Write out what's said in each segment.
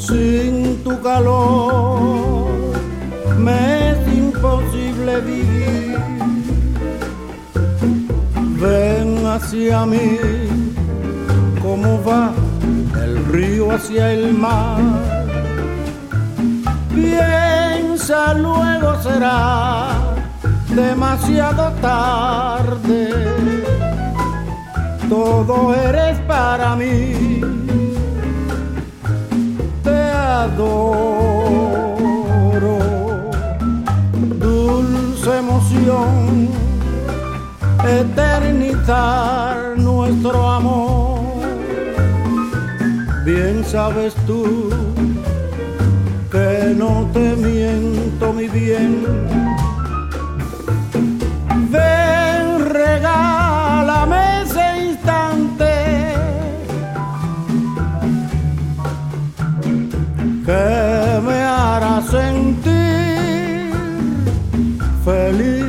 Sin tu calor me es imposible vivir. Ven hacia mí como va el río hacia el mar. Piensa, luego será demasiado tarde. Todo eres para mí. Te adoro. Dulce emoción, eternizar nuestro amor. Bien sabes tú que no te miento, mi bien. Ven, regálame ese instante que me hará sentir feliz.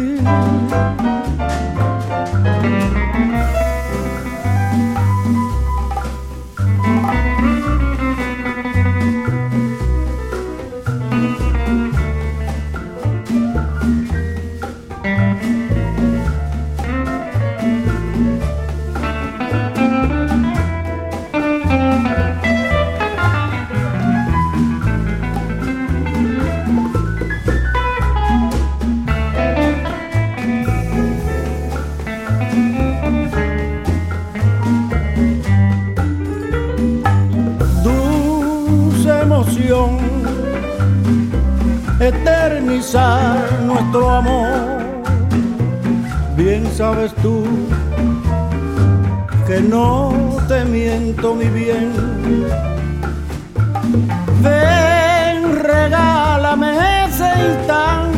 Eternizar nuestro amor. Bien sabes tú que no te miento, mi bien. Ven, regálame ese instante